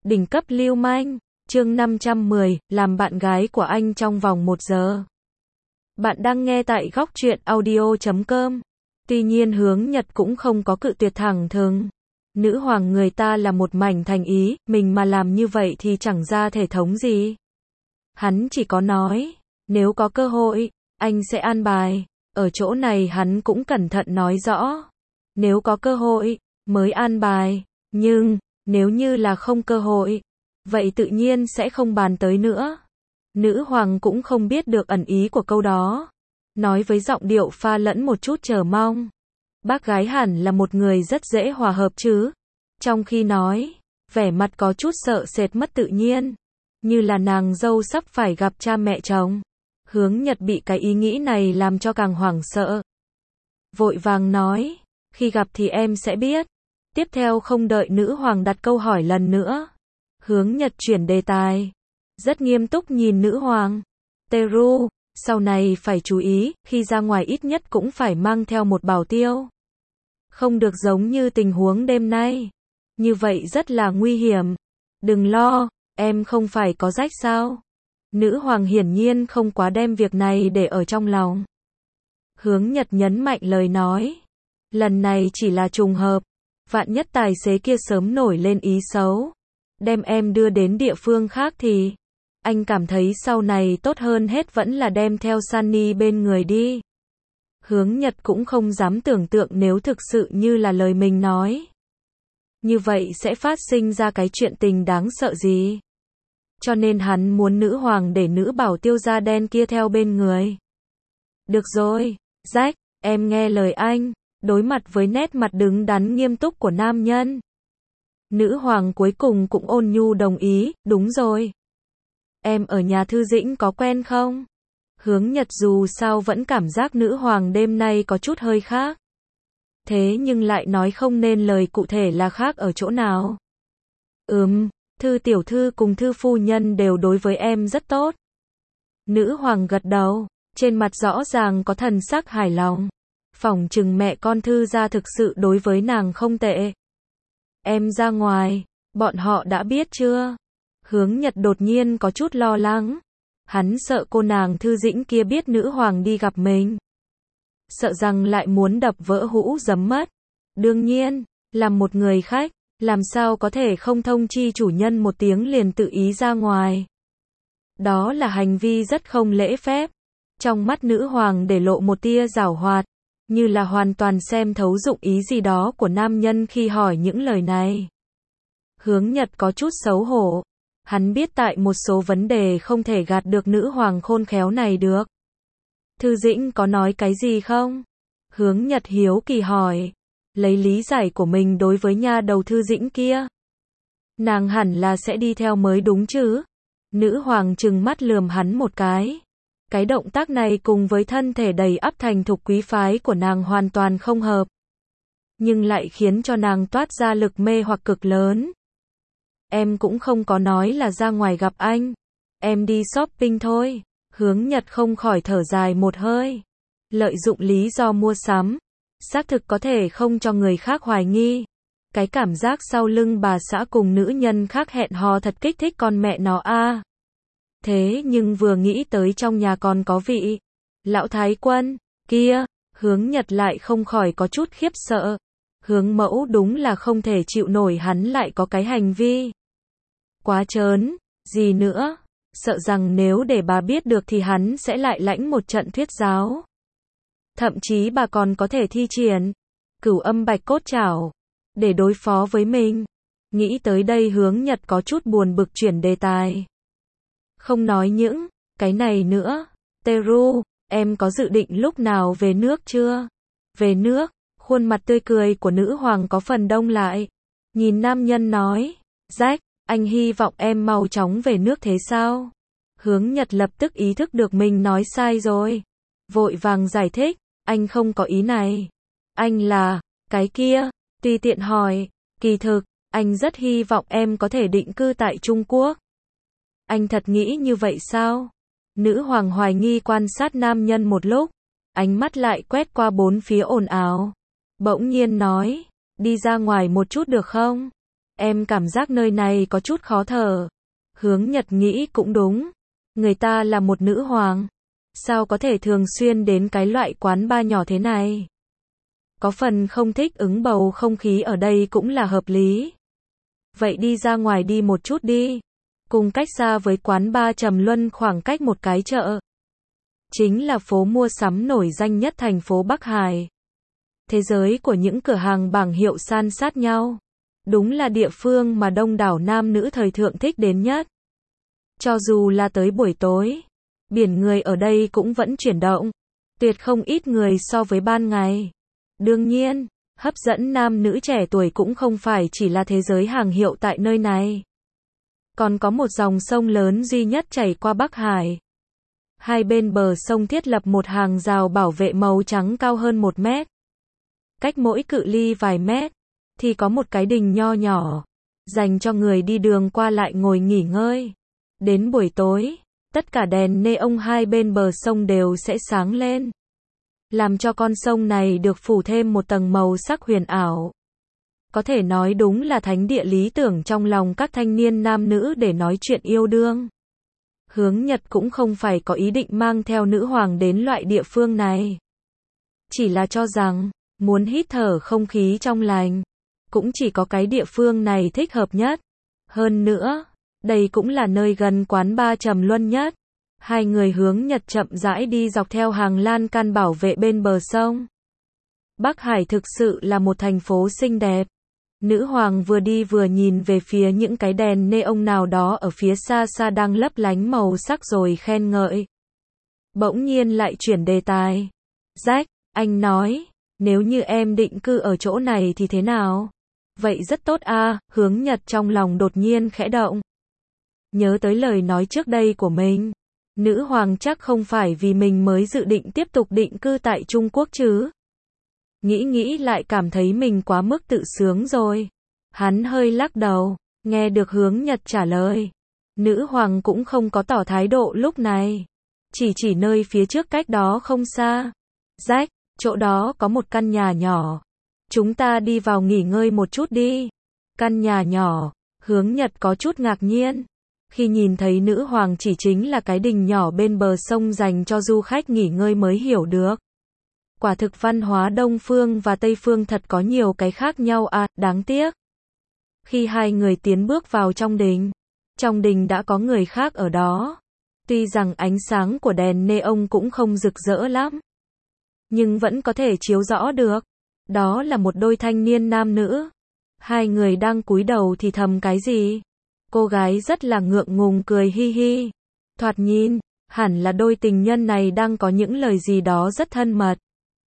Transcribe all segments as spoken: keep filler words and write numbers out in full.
Đỉnh cấp lưu manh, chương năm trăm mười, làm bạn gái của anh trong vòng một giờ. Bạn đang nghe tại góc truyện audio chấm com. Tuy nhiên Hướng Nhật cũng không có cự tuyệt thẳng thừng. Nữ hoàng người ta là một mảnh thành ý, mình mà làm như vậy thì chẳng ra thể thống gì. Hắn chỉ có nói, nếu có cơ hội, anh sẽ an bài. Ở chỗ này hắn cũng cẩn thận nói rõ. Nếu có cơ hội, mới an bài. Nhưng, nếu như là không cơ hội, vậy tự nhiên sẽ không bàn tới nữa. Nữ hoàng cũng không biết được ẩn ý của câu đó. Nói với giọng điệu pha lẫn một chút chờ mong. Bác gái hẳn là một người rất dễ hòa hợp chứ. Trong khi nói, vẻ mặt có chút sợ sệt mất tự nhiên. Như là nàng dâu sắp phải gặp cha mẹ chồng. Hướng Nhật bị cái ý nghĩ này làm cho càng hoảng sợ. Vội vàng nói, khi gặp thì em sẽ biết. Tiếp theo không đợi nữ hoàng đặt câu hỏi lần nữa. Hướng Nhật chuyển đề tài. Rất nghiêm túc nhìn nữ hoàng. Teru, sau này phải chú ý, khi ra ngoài ít nhất cũng phải mang theo một bảo tiêu. Không được giống như tình huống đêm nay. Như vậy rất là nguy hiểm. Đừng lo, em không phải có rách sao? Nữ hoàng hiển nhiên không quá đem việc này để ở trong lòng. Hướng Nhật nhấn mạnh lời nói. Lần này chỉ là trùng hợp. Vạn nhất tài xế kia sớm nổi lên ý xấu. Đem em đưa đến địa phương khác thì. Anh cảm thấy sau này tốt hơn hết vẫn là đem theo Sunny bên người đi. Hướng Nhật cũng không dám tưởng tượng nếu thực sự như là lời mình nói. Như vậy sẽ phát sinh ra cái chuyện tình đáng sợ gì. Cho nên hắn muốn nữ hoàng để nữ bảo tiêu da đen kia theo bên người. Được rồi, Jack, em nghe lời anh. Đối mặt với nét mặt đứng đắn nghiêm túc của nam nhân. Nữ hoàng cuối cùng cũng ôn nhu đồng ý, đúng rồi. Em ở nhà thư dĩnh có quen không? Hướng Nhật dù sao vẫn cảm giác nữ hoàng đêm nay có chút hơi khác. Thế nhưng lại nói không nên lời cụ thể là khác ở chỗ nào. Ừm, thư tiểu thư cùng thư phu nhân đều đối với em rất tốt. Nữ hoàng gật đầu, trên mặt rõ ràng có thần sắc hài lòng. Phỏng chừng mẹ con thư gia thực sự đối với nàng không tệ. Em ra ngoài, bọn họ đã biết chưa? Hướng Nhật đột nhiên có chút lo lắng. Hắn sợ cô nàng thư dĩnh kia biết nữ hoàng đi gặp mình. Sợ rằng lại muốn đập vỡ hũ giấm mất. Đương nhiên, làm một người khách, làm sao có thể không thông chi chủ nhân một tiếng liền tự ý ra ngoài. Đó là hành vi rất không lễ phép. Trong mắt nữ hoàng để lộ một tia giảo hoạt. Như là hoàn toàn xem thấu dụng ý gì đó của nam nhân khi hỏi những lời này. Hướng Nhật có chút xấu hổ. Hắn biết tại một số vấn đề không thể gạt được nữ hoàng khôn khéo này được. Thư dĩnh có nói cái gì không? Hướng Nhật hiếu kỳ hỏi. Lấy lý giải của mình đối với nha đầu thư dĩnh kia. Nàng hẳn là sẽ đi theo mới đúng chứ? Nữ hoàng trừng mắt lườm hắn một cái. Cái động tác này cùng với thân thể đầy ắp thành thục quý phái của nàng hoàn toàn không hợp. Nhưng lại khiến cho nàng toát ra lực mê hoặc cực lớn. Em cũng không có nói là ra ngoài gặp anh. Em đi shopping thôi. Hướng Nhật không khỏi thở dài một hơi. Lợi dụng lý do mua sắm. Xác thực có thể không cho người khác hoài nghi. Cái cảm giác sau lưng bà xã cùng nữ nhân khác hẹn hò thật kích thích con mẹ nó a. Thế nhưng vừa nghĩ tới trong nhà còn có vị lão thái quân kia, Hướng Nhật lại không khỏi có chút khiếp sợ. Hướng mẫu đúng là không thể chịu nổi hắn lại có cái hành vi quá trớn, gì nữa, sợ rằng nếu để bà biết được thì hắn sẽ lại lãnh một trận thuyết giáo. Thậm chí bà còn có thể thi triển cửu âm bạch cốt trảo để đối phó với mình. Nghĩ tới đây Hướng Nhật có chút buồn bực chuyển đề tài. Không nói những cái này nữa. Teru, em có dự định lúc nào về nước chưa? Về nước, khuôn mặt tươi cười của nữ hoàng có phần đông lại. Nhìn nam nhân nói, Jack, anh hy vọng em mau chóng về nước thế sao? Hướng Nhật lập tức ý thức được mình nói sai rồi. Vội vàng giải thích, anh không có ý này. Anh là, cái kia, tùy tiện hỏi, kỳ thực, anh rất hy vọng em có thể định cư tại Trung Quốc. Anh thật nghĩ như vậy sao? Nữ hoàng hoài nghi quan sát nam nhân một lúc, ánh mắt lại quét qua bốn phía ồn ào. Bỗng nhiên nói, đi ra ngoài một chút được không? em cảm giác nơi này có chút khó thở. Hướng Nhật nghĩ cũng đúng. Người ta là một nữ hoàng. Sao có thể thường xuyên đến cái loại quán bar nhỏ thế này? Có phần không thích ứng bầu không khí ở đây cũng là hợp lý. Vậy đi ra ngoài đi một chút đi. Cùng cách xa với quán bar Trầm Luân khoảng cách một cái chợ. Chính là phố mua sắm nổi danh nhất thành phố Bắc Hải. Thế giới của những cửa hàng bảng hiệu san sát nhau. Đúng là địa phương mà đông đảo nam nữ thời thượng thích đến nhất. Cho dù là tới buổi tối, biển người ở đây cũng vẫn chuyển động. Tuyệt không ít người so với ban ngày. Đương nhiên, hấp dẫn nam nữ trẻ tuổi cũng không phải chỉ là thế giới hàng hiệu tại nơi này. Còn có một dòng sông lớn duy nhất chảy qua Bắc Hải. Hai bên bờ sông thiết lập một hàng rào bảo vệ màu trắng cao hơn một mét. Cách mỗi cự ly vài mét, thì có một cái đình nho nhỏ, dành cho người đi đường qua lại ngồi nghỉ ngơi. Đến buổi tối, tất cả đèn neon hai bên bờ sông đều sẽ sáng lên, làm cho con sông này được phủ thêm một tầng màu sắc huyền ảo. Có thể nói đúng là thánh địa lý tưởng trong lòng các thanh niên nam nữ để nói chuyện yêu đương. Hướng Nhật cũng không phải có ý định mang theo nữ hoàng đến loại địa phương này. Chỉ là cho rằng, muốn hít thở không khí trong lành, cũng chỉ có cái địa phương này thích hợp nhất. Hơn nữa, đây cũng là nơi gần quán bar Trầm Luân nhất. Hai người Hướng Nhật chậm rãi đi dọc theo hàng lan can bảo vệ bên bờ sông. Bắc Hải thực sự là một thành phố xinh đẹp. Nữ hoàng vừa đi vừa nhìn về phía những cái đèn neon nào đó ở phía xa xa đang lấp lánh màu sắc rồi khen ngợi. Bỗng nhiên lại chuyển đề tài. Jack, anh nói, nếu như em định cư ở chỗ này thì thế nào? Vậy rất tốt à, Hướng Nhật trong lòng đột nhiên khẽ động. Nhớ tới lời nói trước đây của mình. Nữ hoàng chắc không phải vì mình mới dự định tiếp tục định cư tại Trung Quốc chứ. Nghĩ nghĩ lại cảm thấy mình quá mức tự sướng rồi. Hắn hơi lắc đầu, nghe được Hướng Nhật trả lời. Nữ hoàng cũng không có tỏ thái độ lúc này. Chỉ chỉ nơi phía trước cách đó không xa. Jack, chỗ đó có một căn nhà nhỏ. Chúng ta đi vào nghỉ ngơi một chút đi. Căn nhà nhỏ, Hướng Nhật có chút ngạc nhiên. Khi nhìn thấy nữ hoàng chỉ chính là cái đình nhỏ bên bờ sông dành cho du khách nghỉ ngơi mới hiểu được. Quả thực văn hóa Đông Phương và Tây Phương thật có nhiều cái khác nhau à, đáng tiếc. Khi hai người tiến bước vào trong đình, trong đình đã có người khác ở đó. Tuy rằng ánh sáng của đèn neon cũng không rực rỡ lắm, nhưng vẫn có thể chiếu rõ được. Đó là một đôi thanh niên nam nữ. Hai người đang cúi đầu thì thầm cái gì. Cô gái rất là ngượng ngùng cười hi hi. Thoạt nhìn, hẳn là đôi tình nhân này đang có những lời gì đó rất thân mật.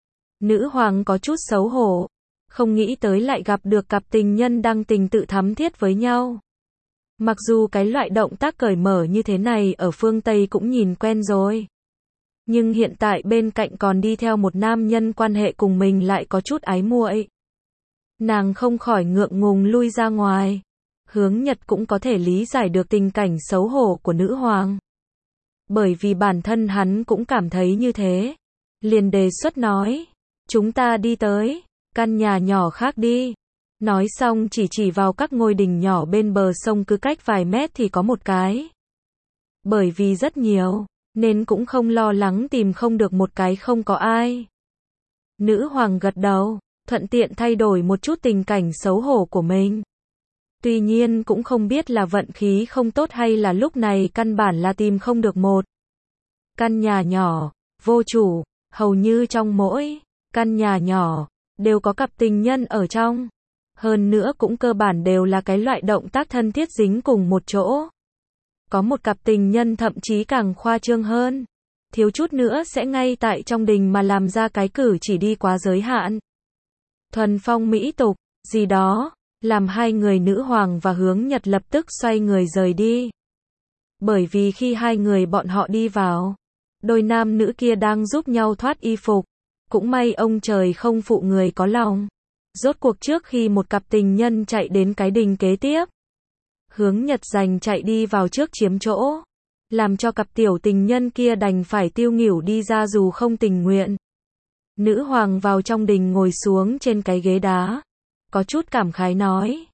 Nữ hoàng có chút xấu hổ, không nghĩ tới lại gặp được cặp tình nhân đang tình tự thắm thiết với nhau. Mặc dù cái loại động tác cởi mở như thế này ở phương Tây cũng nhìn quen rồi. Nhưng hiện tại bên cạnh còn đi theo một nam nhân quan hệ cùng mình lại có chút ái muội. Nàng không khỏi ngượng ngùng lui ra ngoài. Hướng Nhật cũng có thể lý giải được tình cảnh xấu hổ của nữ hoàng. Bởi vì bản thân hắn cũng cảm thấy như thế. Liền đề xuất nói, chúng ta đi tới căn nhà nhỏ khác đi. Nói xong chỉ chỉ vào các ngôi đình nhỏ bên bờ sông cứ cách vài mét thì có một cái. Bởi vì rất nhiều, nên cũng không lo lắng tìm không được một cái không có ai. Nữ hoàng gật đầu, thuận tiện thay đổi một chút tình cảnh xấu hổ của mình. Tuy nhiên cũng không biết là vận khí không tốt hay là lúc này căn bản là tìm không được một căn nhà nhỏ, vô chủ, hầu như trong mỗi căn nhà nhỏ đều có cặp tình nhân ở trong. Hơn nữa cũng cơ bản đều là cái loại động tác thân thiết dính cùng một chỗ. Có một cặp tình nhân thậm chí càng khoa trương hơn. Thiếu chút nữa sẽ ngay tại trong đình mà làm ra cái cử chỉ đi quá giới hạn. Thuần phong mỹ tục, gì đó, làm hai người nữ hoàng và Hướng Nhật lập tức xoay người rời đi. Bởi vì khi hai người bọn họ đi vào, đôi nam nữ kia đang giúp nhau thoát y phục. Cũng may ông trời không phụ người có lòng. Rốt cuộc trước khi một cặp tình nhân chạy đến cái đình kế tiếp, Hướng Nhật giành chạy đi vào trước chiếm chỗ, làm cho cặp tiểu tình nhân kia đành phải tiêu nghỉu đi ra dù không tình nguyện. Nữ hoàng vào trong đình ngồi xuống trên cái ghế đá, có chút cảm khái nói,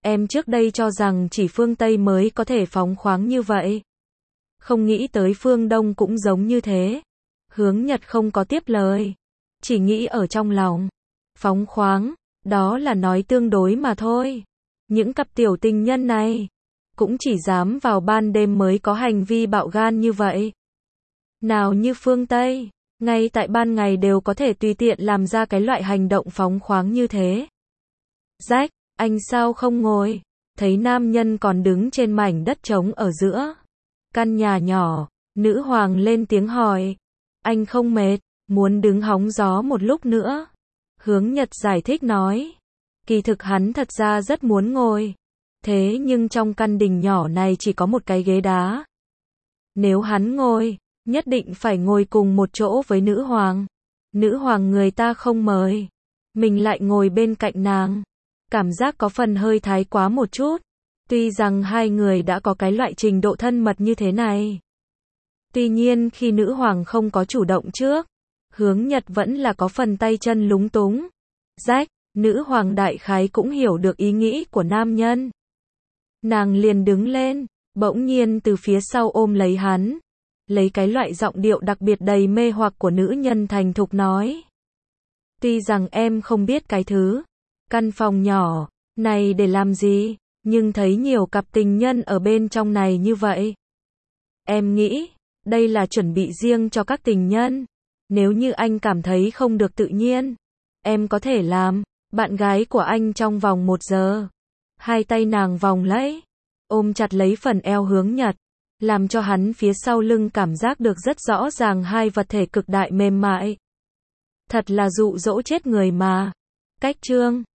Em trước đây cho rằng chỉ phương Tây mới có thể phóng khoáng như vậy. Không nghĩ tới phương Đông cũng giống như thế. Hướng Nhật không có tiếp lời. Chỉ nghĩ ở trong lòng. Phóng khoáng, đó là nói tương đối mà thôi. Những cặp tiểu tình nhân này, cũng chỉ dám vào ban đêm mới có hành vi bạo gan như vậy. Nào như phương Tây, ngay tại ban ngày đều có thể tùy tiện làm ra cái loại hành động phóng khoáng như thế. Rách, anh sao không ngồi? Thấy nam nhân còn đứng trên mảnh đất trống ở giữa căn nhà nhỏ, nữ hoàng lên tiếng hỏi. Anh không mệt, muốn đứng hóng gió một lúc nữa. Hướng Nhật giải thích nói. Kỳ thực hắn thật ra rất muốn ngồi. Thế nhưng trong căn đình nhỏ này chỉ có một cái ghế đá. Nếu hắn ngồi, nhất định phải ngồi cùng một chỗ với nữ hoàng. Nữ hoàng người ta không mời. Mình lại ngồi bên cạnh nàng. Cảm giác có phần hơi thái quá một chút. Tuy rằng hai người đã có cái loại trình độ thân mật như thế này. Tuy nhiên khi nữ hoàng không có chủ động trước, Hướng Nhật vẫn là có phần tay chân lúng túng. Rách, nữ hoàng đại khái cũng hiểu được ý nghĩ của nam nhân. Nàng liền đứng lên, bỗng nhiên từ phía sau ôm lấy hắn. Lấy cái loại giọng điệu đặc biệt đầy mê hoặc của nữ nhân thành thục nói. Tuy rằng em không biết cái thứ căn phòng nhỏ này để làm gì, nhưng thấy nhiều cặp tình nhân ở bên trong này như vậy. Em nghĩ, đây là chuẩn bị riêng cho các tình nhân. Nếu như anh cảm thấy không được tự nhiên, em có thể làm bạn gái của anh trong vòng một giờ. Hai tay nàng vòng lấy, ôm chặt lấy phần eo Hướng Nhật, làm cho hắn phía sau lưng cảm giác được rất rõ ràng hai vật thể cực đại mềm mại. Thật là dụ dỗ chết người mà. Cách chương